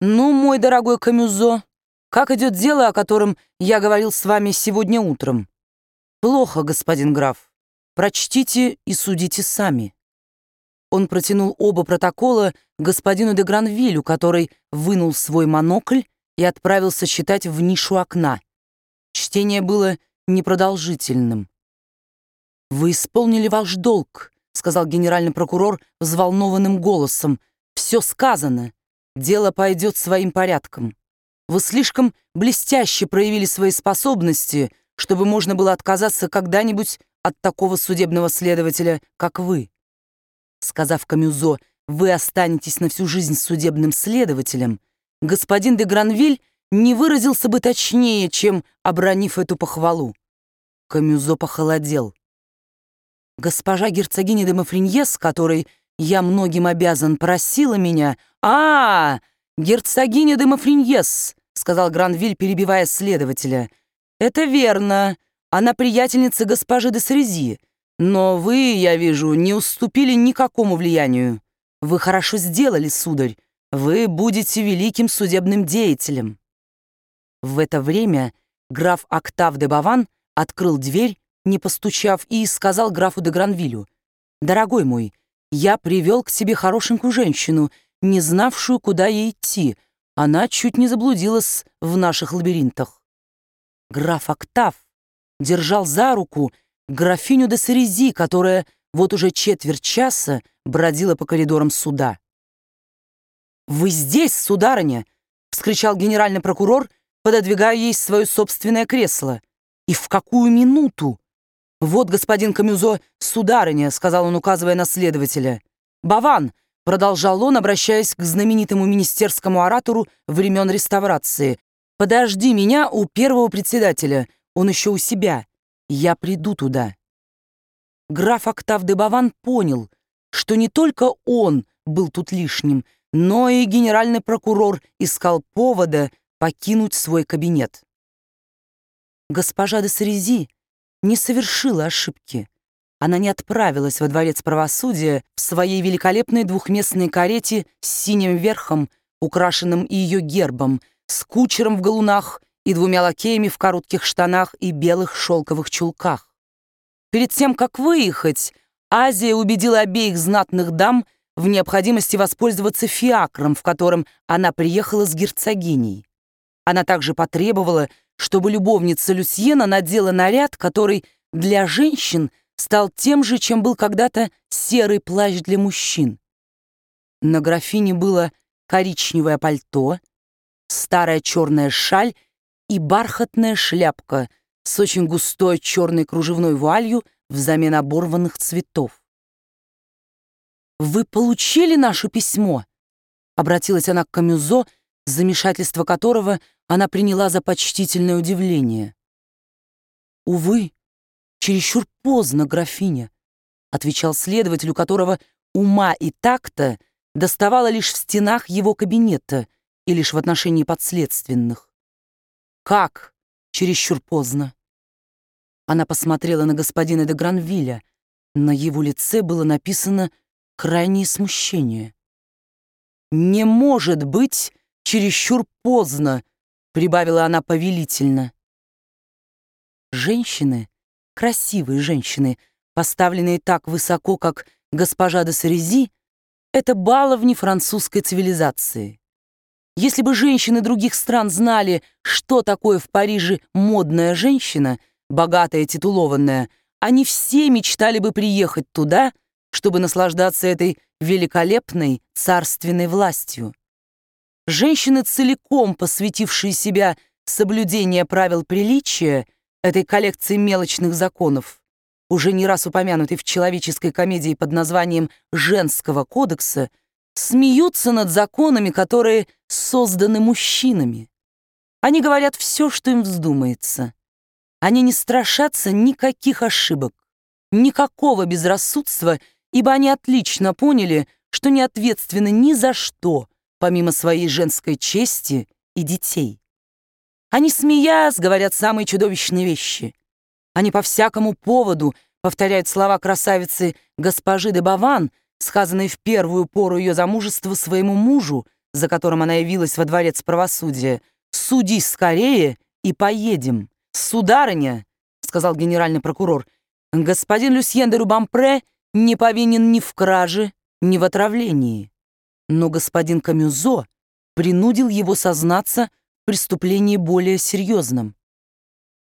«Ну, мой дорогой Камюзо, как идет дело, о котором я говорил с вами сегодня утром?» «Плохо, господин граф. Прочтите и судите сами». Он протянул оба протокола господину де Гранвилю, который вынул свой монокль и отправился читать в нишу окна. Чтение было непродолжительным. «Вы исполнили ваш долг», — сказал генеральный прокурор взволнованным голосом. «Все сказано. Дело пойдет своим порядком. Вы слишком блестяще проявили свои способности, чтобы можно было отказаться когда-нибудь от такого судебного следователя, как вы». Сказав Камюзо «вы останетесь на всю жизнь судебным следователем», господин де Гранвиль не выразился бы точнее, чем обронив эту похвалу. Камюзо похолодел. «Госпожа герцогиня де Мафриньес, которой я многим обязан, просила меня...» Герцогиня де Мафриньес», — сказал Гранвиль, перебивая следователя. «Это верно. Она приятельница госпожи де Срези. Но вы, я вижу, не уступили никакому влиянию. Вы хорошо сделали, сударь. Вы будете великим судебным деятелем». В это время граф Октав де Баван открыл дверь, не постучав, и сказал графу де Гранвилю: «Дорогой мой, я привел к себе хорошенькую женщину, не знавшую, куда ей идти. Она чуть не заблудилась в наших лабиринтах». Граф Октав держал за руку графиню де Срези, которая вот уже четверть часа бродила по коридорам суда. «Вы здесь, сударыня!» — вскричал генеральный прокурор, пододвигая ей свое собственное кресло. «И в какую минуту?» «Вот господин Камюзо, сударыня», — сказал он, указывая на следователя. «Баван», — продолжал он, обращаясь к знаменитому министерскому оратору времен реставрации, «подожди меня у первого председателя, он еще у себя. Я приду туда». Граф Октав де Баван понял, что не только он был тут лишним, но и генеральный прокурор искал повода покинуть свой кабинет. Госпожа де Срези не совершила ошибки. Она не отправилась во дворец правосудия в своей великолепной двухместной карете с синим верхом, украшенным ее гербом, с кучером в галунах и двумя лакеями в коротких штанах и белых шелковых чулках. Перед тем, как выехать, Азия убедила обеих знатных дам в необходимости воспользоваться фиакром, в котором она приехала с герцогиней. Она также потребовала, чтобы любовница Люсьена надела наряд, который для женщин стал тем же, чем был когда-то серый плащ для мужчин. На графине было коричневое пальто, старая черная шаль и бархатная шляпка с очень густой черной кружевной вуалью взамен оборванных цветов. «Вы получили наше письмо?» — обратилась она к Камюзо, замешательство которого она приняла за почтительное удивление. «Увы, чересчур поздно, графиня», — отвечал следователь, у которого ума и такта доставало лишь в стенах его кабинета и лишь в отношении подследственных. «Как чересчур поздно?» Она посмотрела на господина де Гранвиля. На его лице было написано крайнее смущение. «Не может быть чересчур поздно», — прибавила она повелительно. Женщины, красивые женщины, поставленные так высоко, как госпожа де Срези, это баловни французской цивилизации. Если бы женщины других стран знали, что такое в Париже модная женщина, богатая, титулованная, они все мечтали бы приехать туда, чтобы наслаждаться этой великолепной царственной властью. Женщины, целиком посвятившие себя соблюдению правил приличия, этой коллекции мелочных законов, уже не раз упомянутой в человеческой комедии под названием «Женского кодекса», смеются над законами, которые созданы мужчинами. Они говорят все, что им вздумается. Они не страшатся никаких ошибок, никакого безрассудства, ибо они отлично поняли, что не ответственны ни за что, помимо своей женской чести и детей. Они, смеясь, говорят самые чудовищные вещи. Они по всякому поводу повторяют слова красавицы госпожи де Баван, сказанные в первую пору ее замужества своему мужу, за которым она явилась во дворец правосудия. Суди скорее и поедем. Сударыня, — сказал генеральный прокурор, — господин Люсьен де Рубампре не повинен ни в краже, ни в отравлении. Но господин Камюзо принудил его сознаться в преступлении более серьезном.